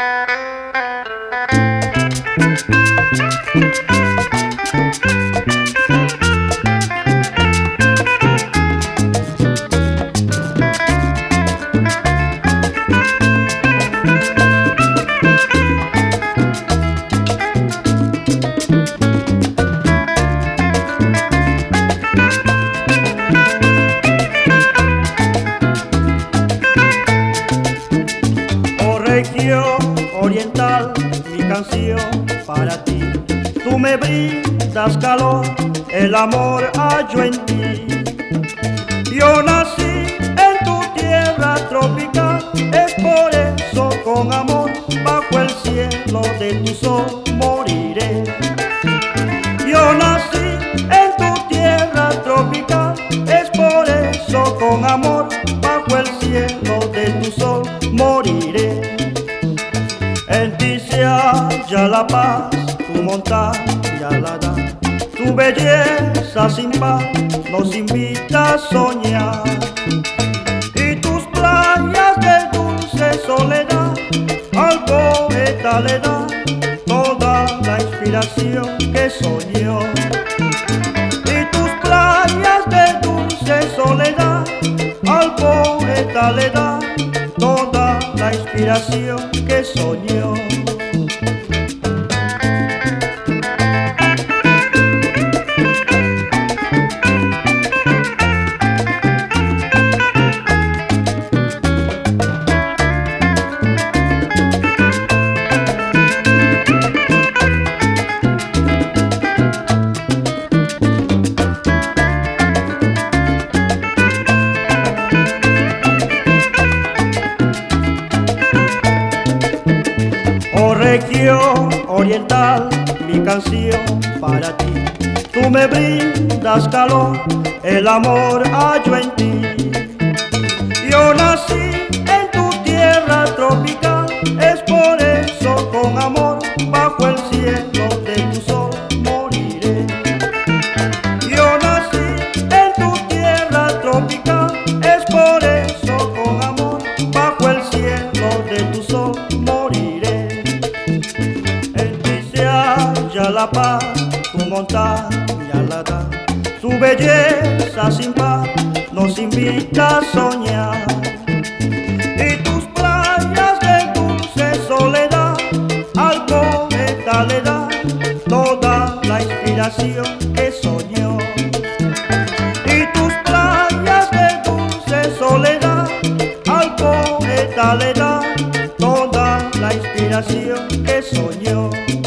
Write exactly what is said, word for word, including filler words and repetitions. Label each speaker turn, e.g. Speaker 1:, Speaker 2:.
Speaker 1: Oriental, mi canción para ti. Tú me brindas calor, el amor hallo en ti. Yo nací en tu tierra tropical, es por eso con amor bajo el cielo de tu sol moriré. Yo nací en tu tierra tropical, es por eso con amor bajo el cielo de tu sol moriré. En ti se halla la paz, tu montaña la da, tu belleza sin par nos invita a soñar. Y tus playas de dulce soledad al poeta le da toda la inspiración que soñó. Y tus playas de dulce soledad al poeta le da toda la inspiración que soñó. Oh región oriental, mi canción para ti. Tú me brindas calor, el amor hallo en ti. Yo nací en tu tierra tropical, es por eso con amor bajo el cielo de tu sol moriré. Yo nací en tu tierra tropical, es por eso con amor bajo el cielo de tu sol moriré. La paz, tu montaña la da, tu belleza sin par nos invita a soñar. Y tus playas de dulce soledad al poeta le da toda la inspiración que soñó. Y tus playas de dulce soledad al poeta le da toda la inspiración que soñó.